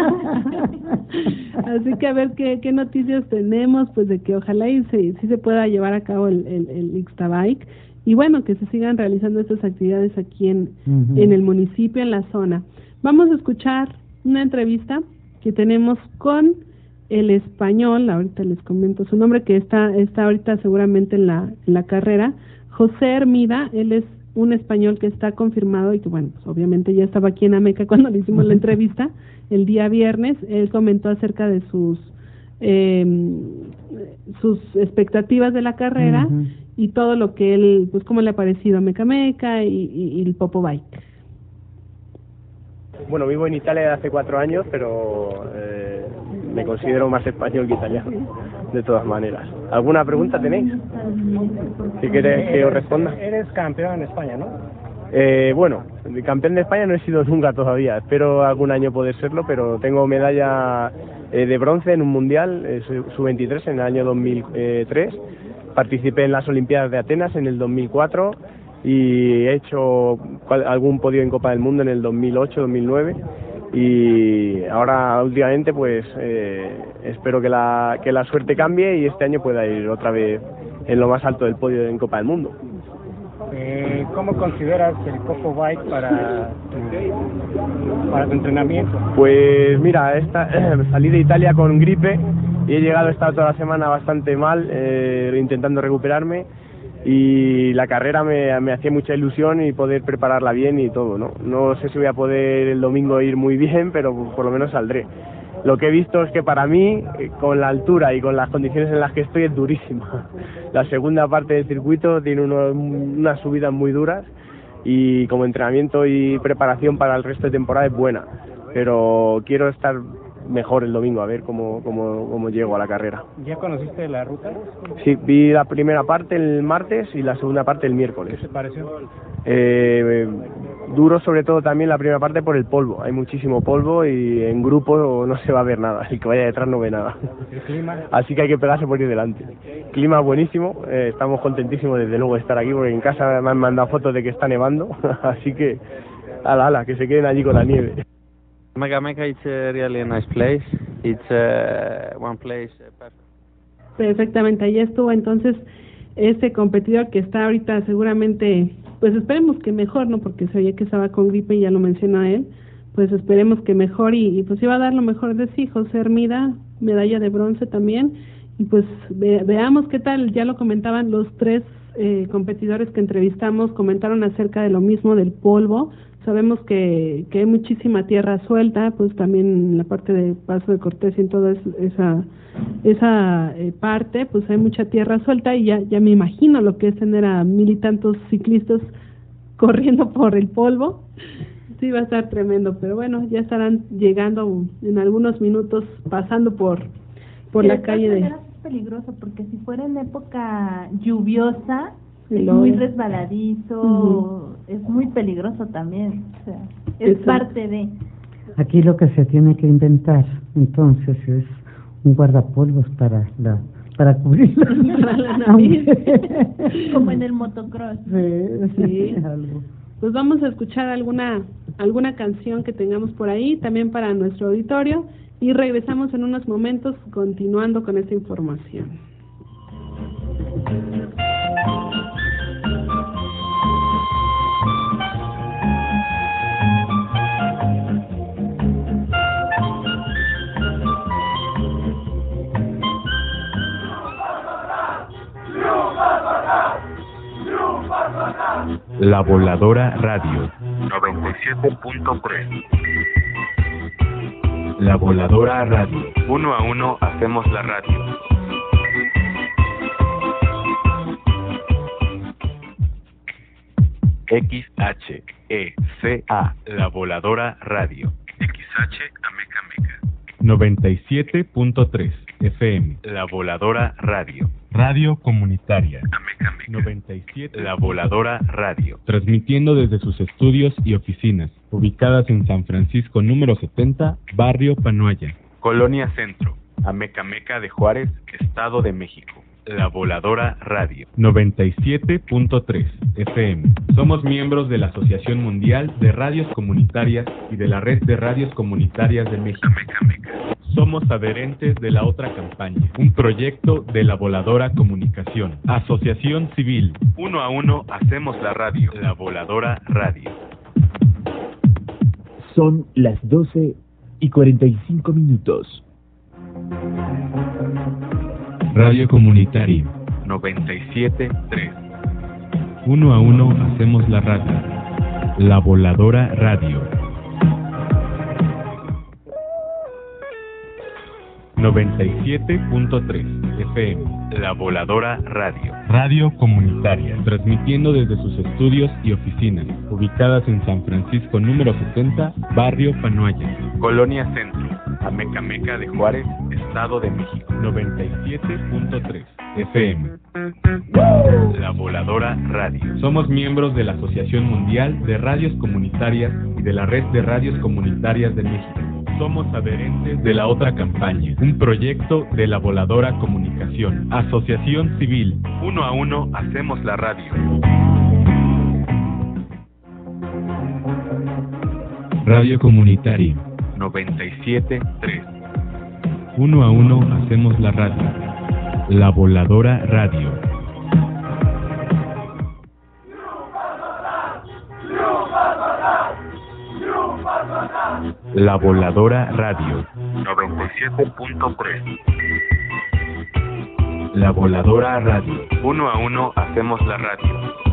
Así que a ver qué noticias tenemos, pues de que ojalá y sí se pueda llevar a cabo el Ixtabike. Y bueno, que se sigan realizando estas actividades aquí en el municipio, en la zona. Vamos a escuchar una entrevista que tenemos con el español, ahorita les comento su nombre, que está ahorita seguramente en la carrera, José Hermida. Él es un español que está confirmado y que bueno, pues obviamente ya estaba aquí en Ameca cuando le hicimos la entrevista el día viernes. Él comentó acerca de sus expectativas de la carrera y todo lo que él, pues cómo le ha parecido Amecameca y el Popo Bike. Bueno, vivo en Italia desde hace 4 años, pero me considero más español que italiano, de todas maneras. ¿Alguna pregunta tenéis? Si queréis que os responda. Eres campeón en España, ¿no? Bueno, campeón de España no he sido nunca todavía. Espero algún año poder serlo, pero tengo medalla de bronce en un mundial, sub-23 en el año 2003. Participé en las Olimpiadas de Atenas en el 2004 y he hecho algún podio en Copa del Mundo en el 2008, 2009 y ahora últimamente pues espero que la suerte cambie y este año pueda ir otra vez en lo más alto del podio en Copa del Mundo. ¿Cómo consideras el Popo Bike para tu entrenamiento? Pues mira, salí de Italia con gripe y he llegado, he estado toda la semana bastante mal, intentando recuperarme. Y la carrera me hacía mucha ilusión y poder prepararla bien y todo, ¿no? No sé si voy a poder el domingo ir muy bien, pero por lo menos saldré. Lo que he visto es que para mí, con la altura y con las condiciones en las que estoy, es durísima. La segunda parte del circuito tiene unas subidas muy duras y como entrenamiento y preparación para el resto de temporada es buena. Pero quiero estar mejor el domingo, a ver cómo llego a la carrera. ¿Ya conociste la ruta? Sí, vi la primera parte el martes y la segunda parte el miércoles. ¿Qué te pareció? Duro sobre todo también la primera parte por el polvo, hay muchísimo polvo y en grupo no se va a ver nada, el que vaya detrás no ve nada. ¿El clima? Así que hay que pegarse por ir delante. Clima buenísimo, estamos contentísimos desde luego de estar aquí porque en casa me han mandado fotos de que está nevando, así que ala, que se queden allí con la nieve. Mega Meca is really a nice place. It's one place perfect. Perfectamente, ahí estuvo entonces ese competidor que está ahorita seguramente, pues esperemos que mejor, ¿no? Porque se oye que estaba con gripe y ya lo mencionó él, pues esperemos que mejor y pues iba a dar lo mejor de sí. José Hermida, medalla de bronce también, y pues veamos qué tal. Ya lo comentaban los tres competidores que entrevistamos, comentaron acerca de lo mismo del polvo. Sabemos que hay muchísima tierra suelta, pues también en la parte de Paso de Cortés y en toda esa parte, pues hay mucha tierra suelta y ya me imagino lo que es tener a 1,000 y tantos ciclistas corriendo por el polvo. Sí, va a estar tremendo, pero bueno, ya estarán llegando en algunos minutos, pasando por la calle de... Es peligroso, porque si fuera en época lluviosa, es muy resbaladizo, es muy peligroso también, o sea, es parte de... Aquí lo que se tiene que inventar, entonces, es un guardapolvos para cubrirla. Para la nariz. Como en el motocross. Sí. Algo. Pues vamos a escuchar alguna canción que tengamos por ahí, también para nuestro auditorio, y regresamos en unos momentos continuando con esta información. La Voladora Radio 97.3. La Voladora Radio. 1 a 1 hacemos la radio. XHECA, La Voladora Radio. XH Ameca Meca. 97.3 FM. La Voladora Radio. Radio Comunitaria. 97. La Voladora Radio. Transmitiendo desde sus estudios y oficinas, ubicadas en San Francisco número 70, Barrio Panoaya, Colonia Centro, Ameca Meca de Juárez, Estado de México. La Voladora Radio 97.3 FM. Somos miembros de la Asociación Mundial de Radios Comunitarias y de la Red de Radios Comunitarias de México. Somos adherentes de la otra campaña, un proyecto de la Voladora Comunicación. Asociación Civil. 1 a 1 hacemos la radio. La Voladora Radio. Son las 12:45. Radio Comunitaria 97.3. 1 a 1 hacemos la radio. La Voladora Radio 97.3 FM. La Voladora Radio. Radio Comunitaria. Transmitiendo desde sus estudios y oficinas, ubicadas en San Francisco número 70, Barrio Panoaya, Colonia Centro, Ameca Meca de Juárez, Estado de México. 97.3 FM. La Voladora Radio. Somos miembros de la Asociación Mundial de Radios Comunitarias y de la Red de Radios Comunitarias de México. Somos adherentes de la otra campaña, un proyecto de la Voladora Comunicación. Asociación Civil. 1 a 1 hacemos la radio. Radio Comunitaria 97.3. 1 a 1 hacemos la radio. La Voladora Radio. La Voladora Radio 97.3. La Voladora Radio. 1 a 1 hacemos la radio.